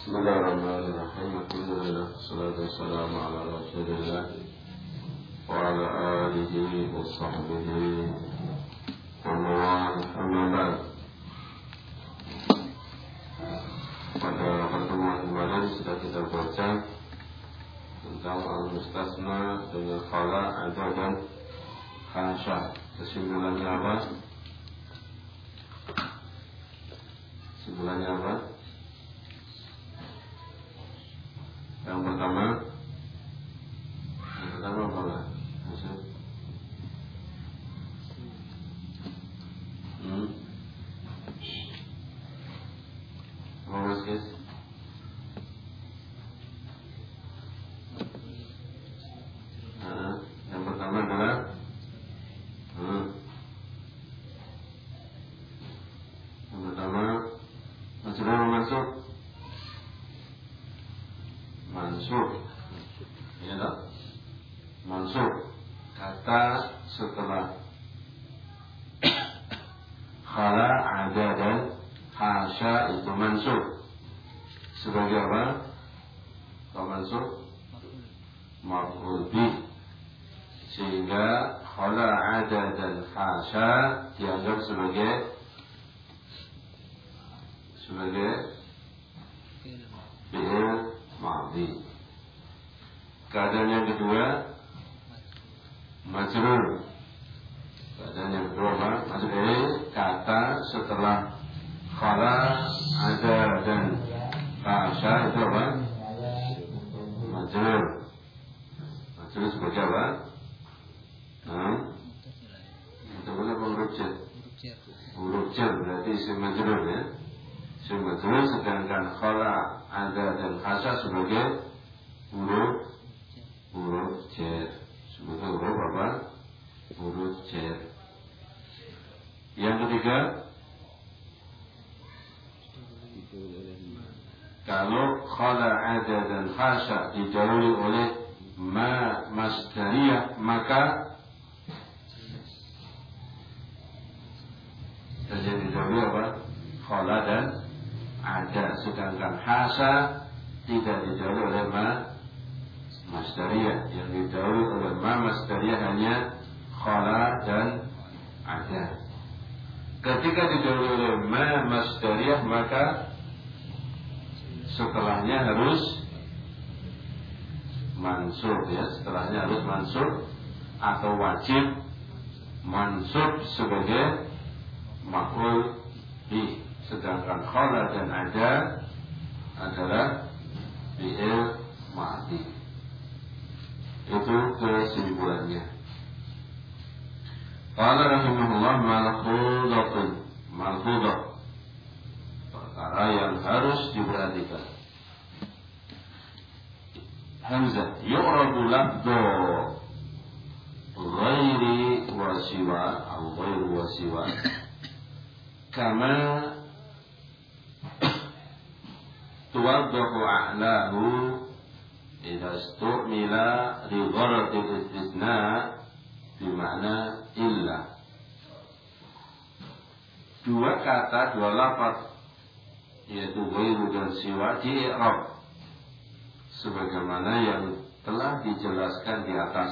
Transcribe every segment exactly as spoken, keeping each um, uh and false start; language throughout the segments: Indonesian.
Bismillahirrahmanirrahim. Alhamdulillah, salatu wassalamu ala Rasulillah wa ala alihi wa sahbihi wa man amma ba'd. Pada pertemuan kemarin sudah kita baca tentang al-mustasna dengan khala, ada dan hasya. Kesimpulannya apa? Kesimpulannya apa? Yang pertama, yang pertama apa lah? Maksud? Hmm? Apa mas guys? Nah, yang pertama adalah hmm. Yang pertama, maksudnya masuk mansub, ya tak? Mansub kata setelah khala, ada dan hasya itu mansub. Sebagai apa? Kalau mansub maf'ul bih, sehingga khala, ada dan hasya dianggap sebagai sebagai fi'il madhi. Keadaan yang kedua majrur. Keadaan yang kedua apa? Majrur kata setelah khala, ada dan hasya itu apa? Majrur. Majrur sebagai apa? Nah, itu boleh huruf jar. Huruf jar berarti isim majrur ya. Isim majrur, sedangkan khala, ada dan hasya sebagai huruf huruf jar. Sebagai huruf apa? Huruf jar. Yang ketiga, kalau khala, ada dan hasya didahului oleh ma masdariyah, maka terjadi didahului apa? Khala dan ada, sedangkan hasya tidak didahului oleh ma masdariyah. Yang didahului oleh ma masdariyah hanya khala dan ada. Ketika didahului oleh ma masdariyah, maka setelahnya harus mansub ya, setelahnya harus mansub atau wajib mansub sebagai maf'ul bih. Sedangkan khala dan ada adalah fi'il madhi. Itu kesimpulannya. Qala rahimahullah malhudatun. Malhudah, perkara yang harus diperhatikan. Hamzah yu'rabu lafdhu ghairi wa siwa atau ghairu wa siwa kama tuwaddahu a'lahu idza istu'mila li gharati al-istithna bi makna illa. Dua kata, dua lafaz yaitu ghairu dan siwa di i'rab sebagaimana yang telah dijelaskan di atas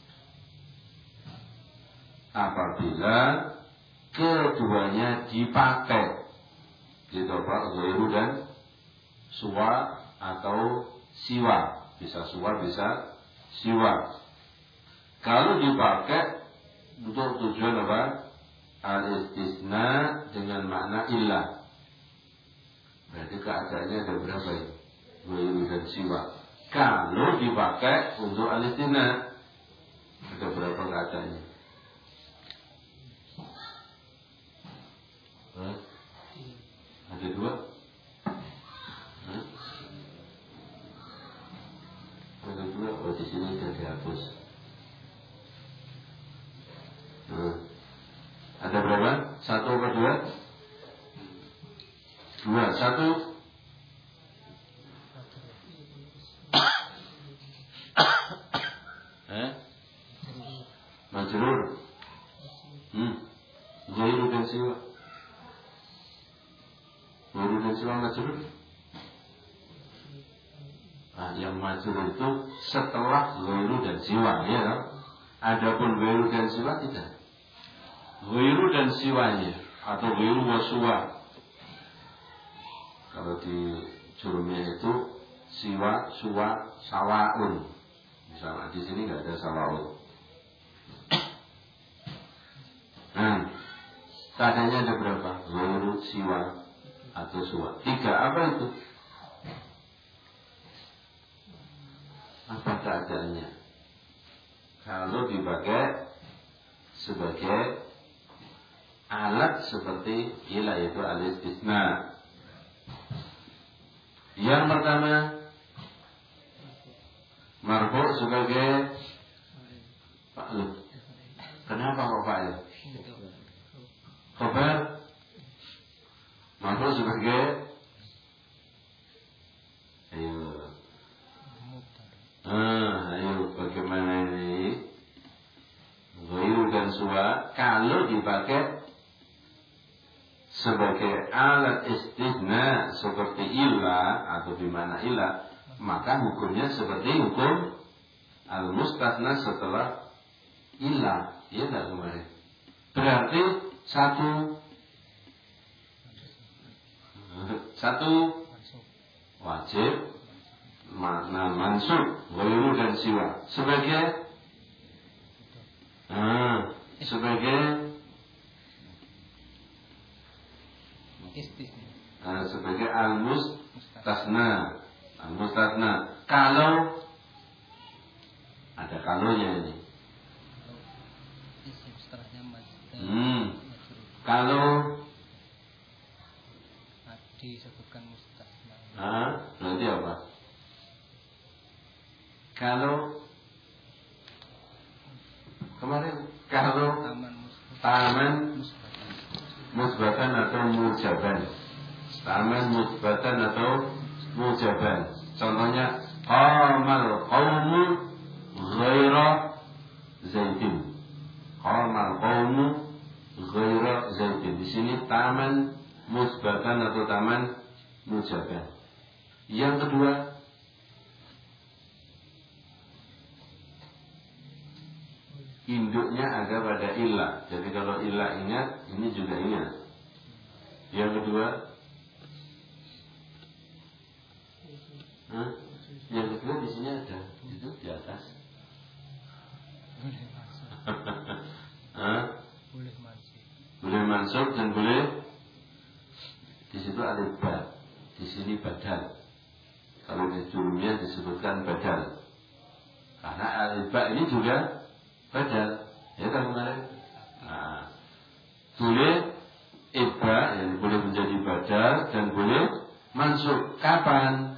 apabila keduanya dipakai, gitu Pak, ghairu dan suwa atau siwa. Bisa suwa, bisa siwa. Kalau dipakai untuk tujuan apa? Al-istisna dengan makna illah. Berarti keadaannya ada berapa ya? Ghairu dan siwa. Kalau dipakai untuk al-istisna, ada berapa keadaannya? Hah? Ada dua? Hah? Ada dua? Oh, di sini sudah dihapus. Nah, ada berapa? Satu atau dua? Dua. Satu. Eh? Majrur. Hmm. Ghairu dan siwa. Ghairu dan siwa majrur. Nah, yang majrur itu setelah ghairu dan siwa, ya kan? Adapun ghairu dan siwa tidak. Ghairu dan siwanya atau ghairu wa suwa. Kalau di jurumnya itu siwa, suwa, sawaun. Misalnya di sini nggak ada sawaun. Nah, keadaannya ada berapa? Ghairu, siwa, atau suwa. Tiga, apa itu? Apa keadaannya? Kalau dipakai sebagai alat seperti ila, yaitu al-istisna. Yang pertama, marfu sebagai fa'il. Kenapa kok fa'il? Khabar marfu sebagai ayo. Ah, ayo bagaimana ini? Ghairu dan suwa kalau dipakai sebagai alat istisna seperti illa atau bimana illa, maka hukumnya seperti hukum al-mustasna setelah illa. Iya tak kemarin? Berarti satu satu wajib makna mansub ghairu dan siwa sebagai ah, sebagai ah, sebagai al-mustasna. Al-mustasna kalau ada kalonya ini. Hmm. Kalau disebutkan mustasna. Ah, berarti apa? Kalau kemarin kalau taman musbatan atau mujaban, taman musbatan atau mujaban. Contohnya qamal qaumu ghaira zaidin. Qamal qaumu ghaira zaidin. Di sini taman musbatan atau taman mujaban. Yang kedua, induknya ada pada ilah. Jadi kalau ilah ingat, ini juga ingat. Yang kedua, Hah? Yang kedua di sini ada, itu di atas. Hah? Boleh mansub. Boleh mansub dan boleh di situ alif ba. Di sini badal. Kalau di jurumnya disebutkan badal. Karena alif ba ini juga badal, ya kan kemarin? Nah, boleh ibba, yang boleh menjadi badal dan boleh mansub. Kapan?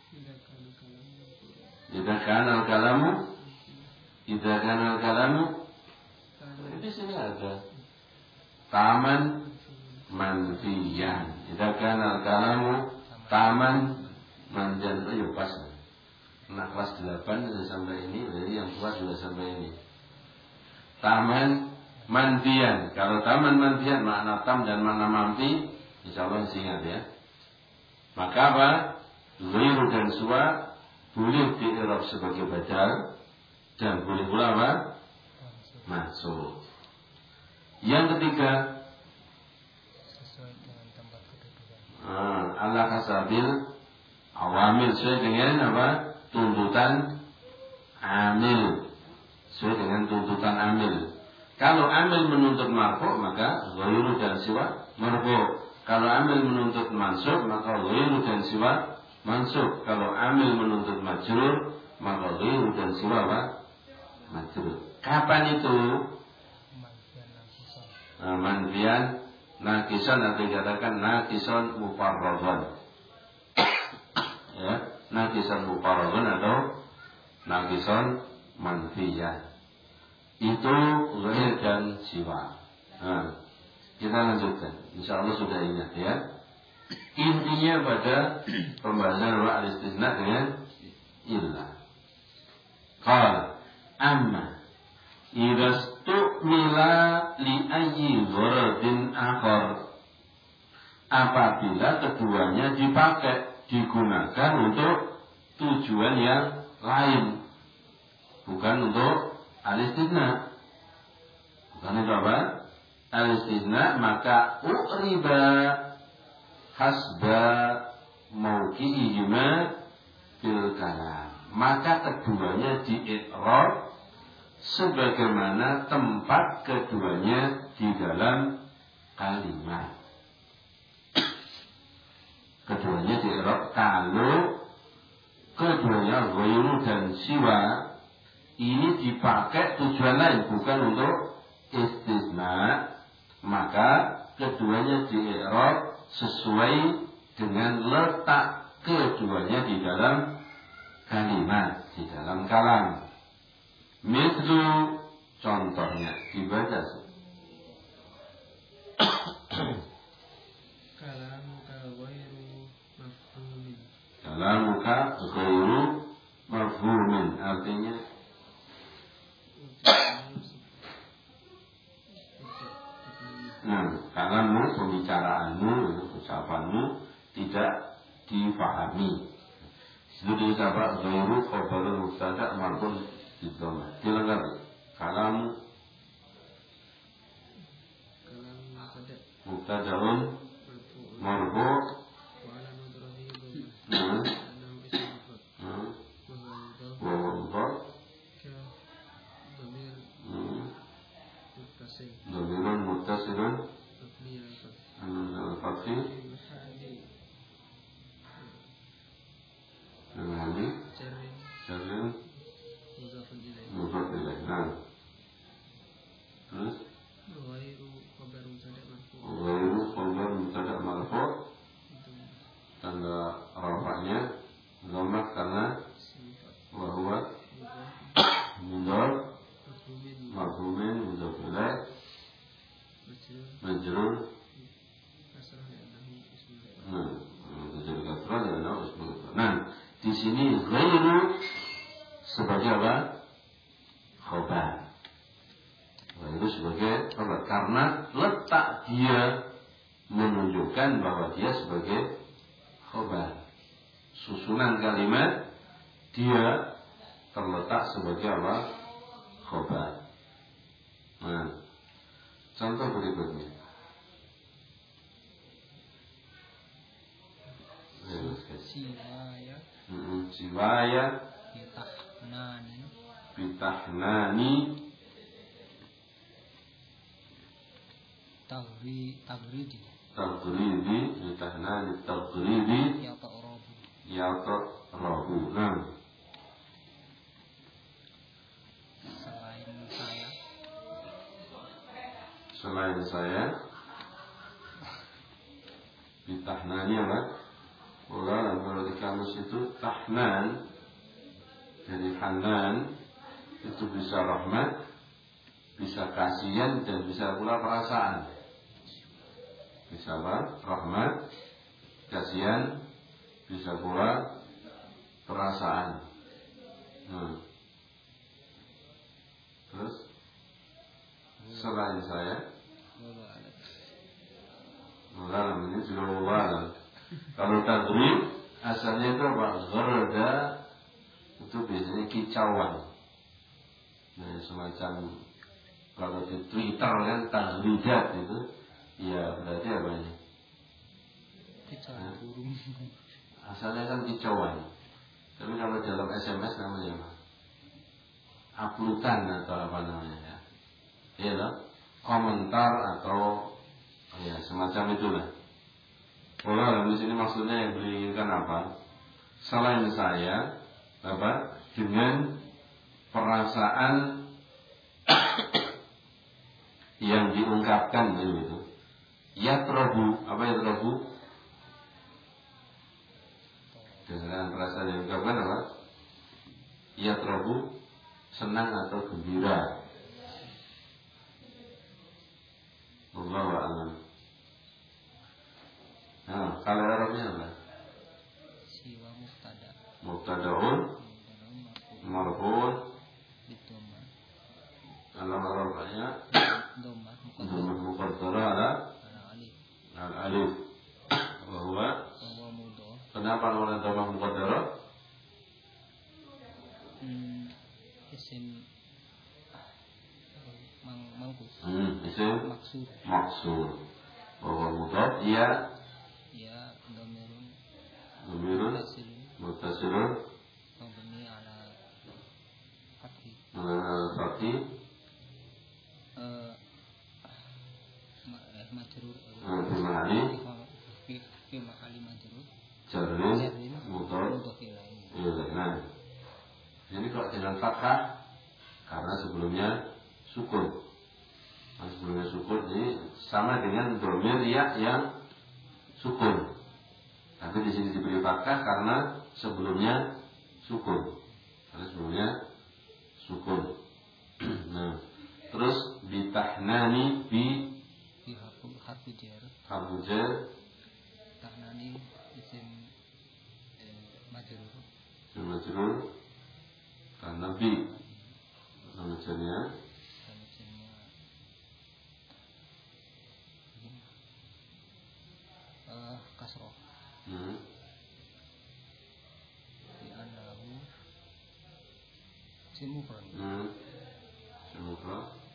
Idza kana al-kalamu, idza kana al-kalamu. Di sini ada taman manfiyan. Idza kana al-kalamu taman manfiyan. Oh, ya pas. Nah, kelas delapan sudah sampai ini, jadi yang tua sudah sampai ini. Taman manfiyan. Kalau taman manfiyan makna tam dan makna manfi, insyaallah masih ingat ya. Maka apa? Ghairu dan suwa boleh di-i'rab sebagai badal dan boleh pula apa? Mansub. Yang ketiga, sesuai dengan tempat kedudukan. Ah, ala hasabil awamil, sesuai dengan apa? Tuntutan amil. Sesuai dengan tuntutan amil. Kalau amil menuntut marfu, maka ghairu dan siwa marfu. Kalau amil menuntut mansub, maka ghairu dan siwa mansub. Kalau amil menuntut majrur, maka ghairu dan siwa apa? Majrur. Kapan itu? Nah, manfiyan nakisan atau dikatakan nakison mufarradhan. Ya, nakisan mufarradhan atau nakison manfiyan. Itu ghair dan siwa. Nah, kita lanjutkan. Insyaallah sudah ingat ya. Intinya pada pembahasan al-istisna dengan illah. Qala amma idza stu'mila li ayyi gharadin akhar. Apabila keduanya dipakai, digunakan untuk tujuan yang lain, bukan untuk al-istithna. Bukan itu apa? Al-istithna, maka u'riba hasba mauqi'ihima fil kalam, maka keduanya di-i'rab sebagaimana tempat keduanya di dalam kalimat. Keduanya di-i'rab kalau keduanya ghairu dan siwa ini dipakai tujuan lain, bukan untuk istisna, maka keduanya di-i'rab sesuai dengan letak keduanya di dalam kalimat, di dalam kalam. Mislu, contohnya dibaca. Kalamuka ghairu mafhumin. Kalamuka ghairu mafhumin, artinya nah, kalamu, pembicaraanmu, ucapanmu tidak difahami. Itu diucapkan ghairu khabarul mubtada marfu'un bidhamma. Dilengkapi. Kalamu mubtada'un marfu' dhamirun muttasilun al-fathi dengan jarrin mudhaf ilaih. Nah, terus ghairu khabar mubtada' marfu' tanda rafa'nya dhamma karena wa huwa mudhaf mafhumin mudhaf ilaih majrur. Nah, majrur kasrah dan ismul. Nah, di sini ghairu sebagai apa? Khobar. Ghairu sebagai khobar karena letak dia menunjukkan bahwa dia sebagai khobar. Susunan kalimat dia terletak sebagai apa? Khobar. Nah, contoh berikutnya. Siwaya. Hmm, siwaya. Bitahnani. Bitahnani. Tagri, tagridi. Tagridi, bitahnani, tagridi. Yata'rabu. Yata'rabu. Nah. Selain saya. Selain saya. Bitahnani apa? Ulang kalau di kamus itu tahnan dari hanan itu bisa rahmat, bisa kasihan dan bisa pula perasaan. Bisa apa? Rahmat, kasihan, bisa pula perasaan. Hmm. Terus selain saya, ulang ini juga ulang. Kalau tadrib asalnya itu apa? Gharda itu biasanya kicauan. Nah, semacam kalau di Twitter kan tadribat itu, ya berarti apa ini? Kicauan burung. Asalnya kan kicauan. Tapi kalau dalam S M S namanya apa? Uploadan atau apa namanya ya? Iya loh, komentar atau ya semacam itulah. Kalau di sini maksudnya yang beringinkan apa? Selain saya, apa? Dengan perasaan yang diungkapkan begitu. Yatrabu, apa yatrabu? Dengan perasaan yang diungkapkan apa? Yatrabu, senang atau gembira. Wallahu a'lam. Nah, kalau Arabnya apa? Siwa mubtada. Mubtada'un marfu'un Bidhamma. Kalau Arabnya Dhamma Dhamma muqaddarah ala alif. al alif. Wa huwa Wa mudhaf. kenapa namanya dhamma muqaddarah? isim mang mangku. Hmm, isim Maksur. maksur. Bahwa mudhaf ia Ya dhamirun dhamirun muttasilun muttasilun mabni ala fathi. ala fathi Eh ma- eh, majrur fi mahali fi fi mahali majrur. jarrin Jarrin mudhaf mudhaf ilaihi. ilaih. Nah, ini kalau dengan fathah karena sebelumnya sukun. Nah, sebelumnya sukun ini sama dengan dhamir ya yang sukun. Tapi di sini diberi fathah karena sebelumnya sukun. Karena sebelumnya sukun. Nah, terus bitahnani bi Fi harfu harfu jar. harfu jar Tahnani isim eh, majrur. majrur karena bi namanya Dan isimnya eh kasroh. hmm. Di annahu isim mufrad. Hmm. Semoga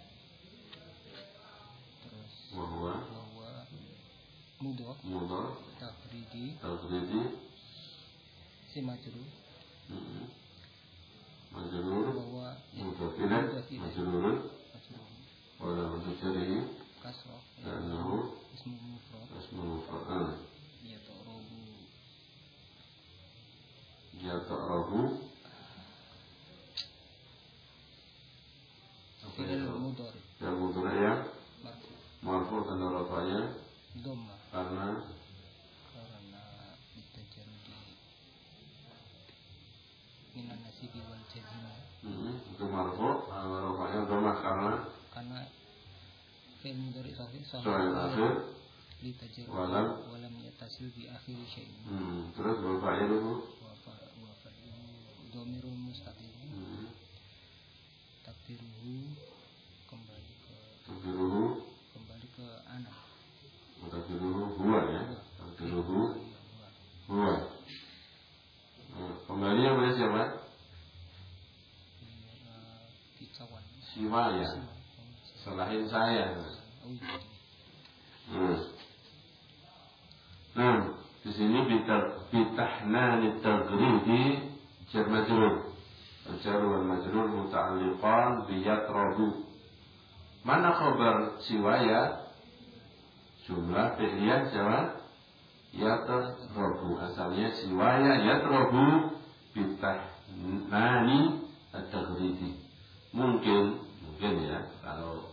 Terus bahwa bahwa mudhaf mudhaf tafridi tafridi isim majrur. hmm. majrur Bahwa mudhaf ilaih majrurun majrur wala mudhari kasroh. karena Ismu mufrad. asmul fa'al Ya ta'robu ya ta'rafu apa fi'il ya mudhari yang mudhari ya marfu marfu tanda rafa'nya dhamma karena karena ditajarudi minan nasibi wal jazmi. hmm, itu marfu tanda rafa'nya dhamma karena Karena fi'il mudhari sahih soal akhir ditajarudi walam walam yatasil bi akhir syai'in. hmm, terus bapaknya dulu Wa fa wa fa dhamirul mustaqim hmm. takdiruhu kembali ke Takdiruhu kembali ke anak. Takdiruhu huwa ya Takdiruhu Iya, huwa. huwa nah, kembalinya pada siapa? Iya, kicauan. Siwa ya selain saya Oh iya. hmm. Nah di sini bitahnani tagridi jar majrur jar wal majrur muta'alliqan biyatrabu. Mana khabar siwaya? Jumlah fi'liyah jawab yatrabu. Asalnya siwaya yatrabu bitahnani at-taghridi. Mungkin mungkin ya kalau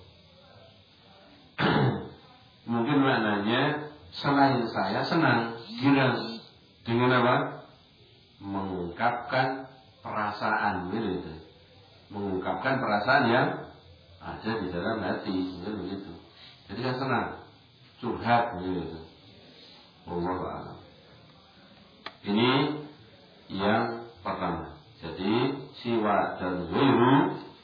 mungkin maknanya selain saya senang girang dengan apa? Mengungkapkan perasaan gitu. Mengungkapkan perasaan yang ada di dalam hati, ya begitu. Jadi kan senang, curhat, gitu. Wallahu a'lam. Ini yang pertama. Jadi siwa dan ghairu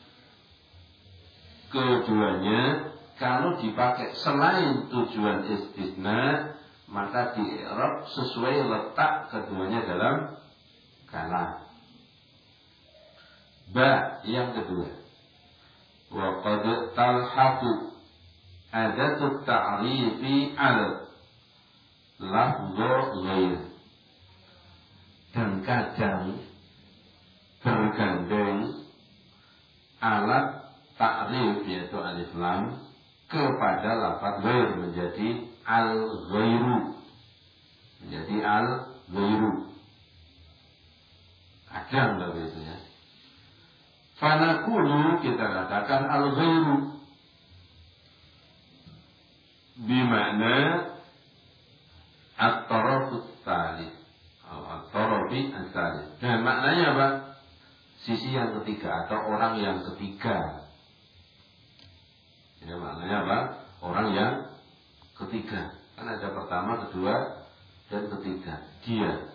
keduanya kalau dipakai selain tujuan istisna maka di i'rab sesuai letak keduanya dalam kalam. Ba yang kedua. Wa qad talhaqu adatut ta'rifi al lafdhu ghair. Dan kadang bergandeng alat ta'rif yaitu alif lam kepada lafaz ghair menjadi al-ghairu. Menjadi al-ghairu. Kadang tapi itu ya. Fanakulu kita katakan al-ghairu bimakna at-tarafut tsalits atau at-tarafi ats-tsalits. Dan maknanya apa? Sisi yang ketiga atau orang yang ketiga. Ya, maknanya apa? Orang yang ketiga. Kan ada pertama, kedua, dan ketiga. Dia.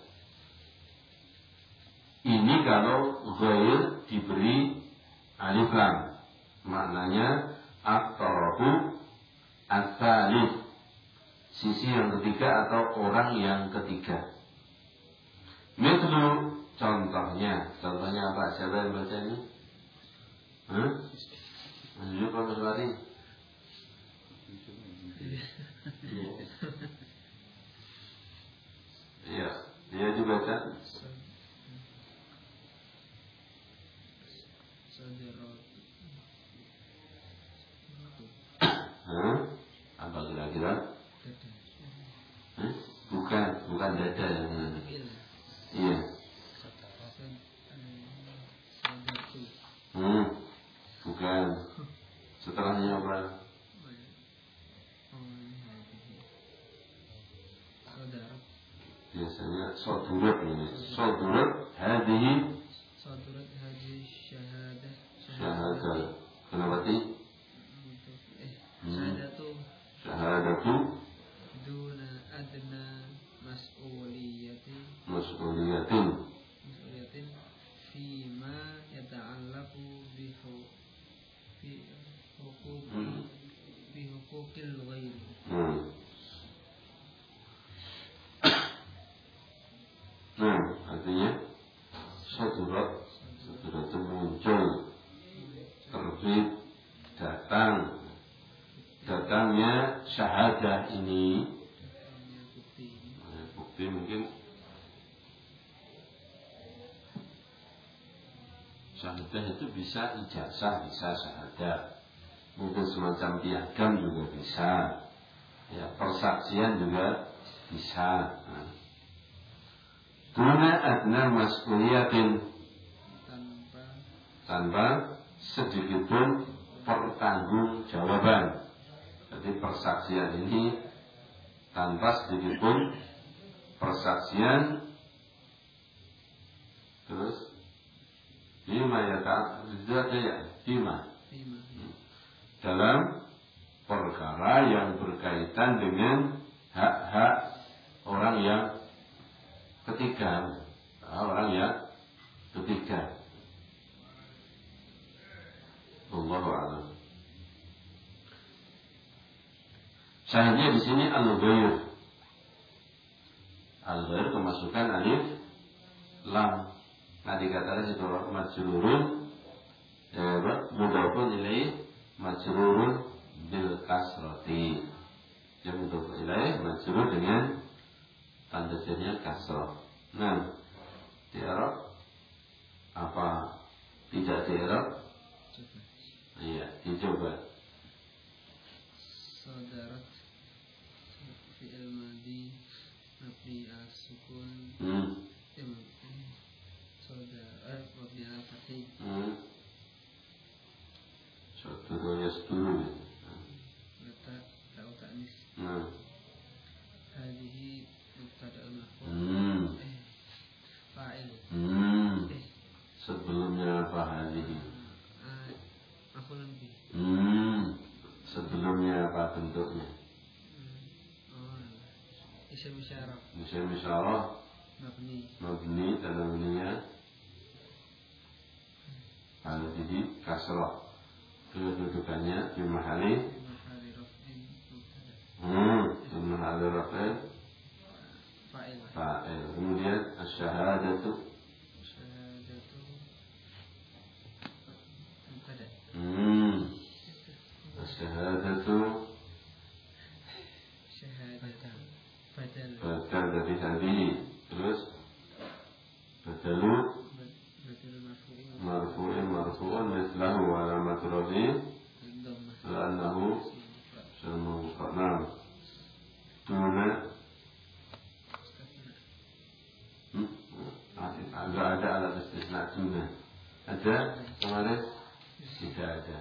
Ini kalau ghair diberi alif lam. Maknanya at-tarafu ats-tsalits. Sisi yang ketiga atau orang yang ketiga. Mithlu contohnya. Contohnya apa? Siapa yang baca ini? Hah? Masuk apa Mas Wari? Iya, dia juga kan? Hah? Apa kira-kira? Hah? Bukan, bukan dada yang mana? Iya. Hmm, bukan. Setelahnya apa? Biasanya sodurat ini. Sodurat hadihi. Sodurat hadihi syahadah. Syahadah. Kenapa sih? Syahadatu. Syahadatu. Duna adna mas'uliyati. Mas'uliyatin. Mas'uliyatin. Fima yata'allaku bihu. Fi hukuki. Fi hukukil ghairi. Hmm. Nah, artinya Sodurat. Sodurat itu muncul, terbit, datang. Datangnya syahadah ini, bukti mungkin syahadah itu bisa ijazah, bisa syahadah, mungkin semacam piagam juga bisa, ya persaksian juga bisa. Nah. Duna adna mas'uliyatin, tanpa tanpa sedikitpun pertanggungjawaban. Jadi persaksian ini tanpa sedikitpun persaksian. Terus bima ya tak ada ya bima dalam perkara yang berkaitan dengan hak-hak orang yang ketiga, orang yang ketiga. Allahu a'lam. Syahidnya di sini al-ghair. Al-ghair kemasukan alif lam. Nah dikatakan situ majrurun, ya mudhafun ilaih majrurun bil kasrati. Yang mudhaf ilaih majrur dengan tanda jarnya kasrah. Nah, di Arab apa tidak di Arab? Iya, dicoba. Sodarat fi'il madi mabni as-sukun. Hmm. Sodarat mabni al-fathi. Hmm. Sodoro yasduru. Mata ta'u ta'nis. Nah. Hadihi mubtada'un marfu'. Hmm. Eh, fa'il. Hmm. Eh. Sebelumnya apa hadihi? Ah, maf'ulun bih. Hmm. Sebelumnya apa bentuknya? Oh, isim isyarah. Isim isyarah. Mabni. Mabni dan mabninya hadihi kasrah. Kedudukannya di mahali. Mahali raf'in mubtada. Hmm. Di mahali raf'in Fa'il. fa'il. Kemudian asyhadatu. Syahadatu mubtada. Hmm. Asyhadatu Syahadatu badal. badal dari tadi. Terus badalu Badal marfu'in marfu'in marfu'un mislahu alamat rafi dhammah. la'annahu sama qanam. Duna hmm? Agak ada alat istisna duna. Ada kemarin? Tidak ada.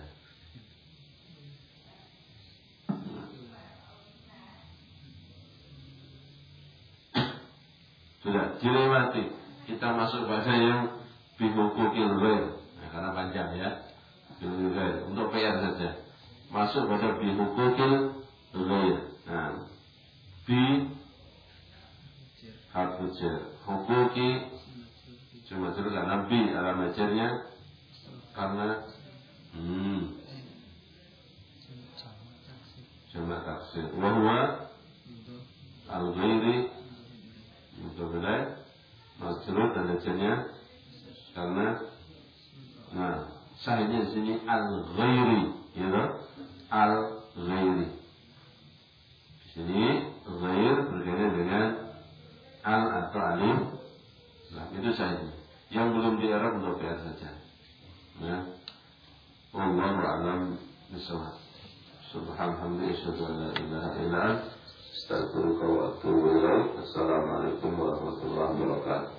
Sudah dilewati. Kita masuk bahasa yang bihukukil ghair. Nah, karena panjang ya. Bihukukil ghair. Untuk P R saja. Masuk pada bihukukil ghair. Nah, bi harfu jar. Hukuki cuma jar karena bi alamat jarnya karena hmm jamak taksir. Wa huwa al-ghairi mudzabilai majrur dan jarnya karena nah Sahihnya di sini al-ghairi, gitu. Al-ghairi. Di sini ghair berkaitan dengan al atau alif. Nah, itu sahihnya. Yang belum di Arab untuk biar saja. Ya. Wallahu a'lam bishawab. Subhanallah, asyhadu an la ilaha illa anta, astaghfiruka wa atubu ilaik. Assalamualaikum warahmatullahi wabarakatuh.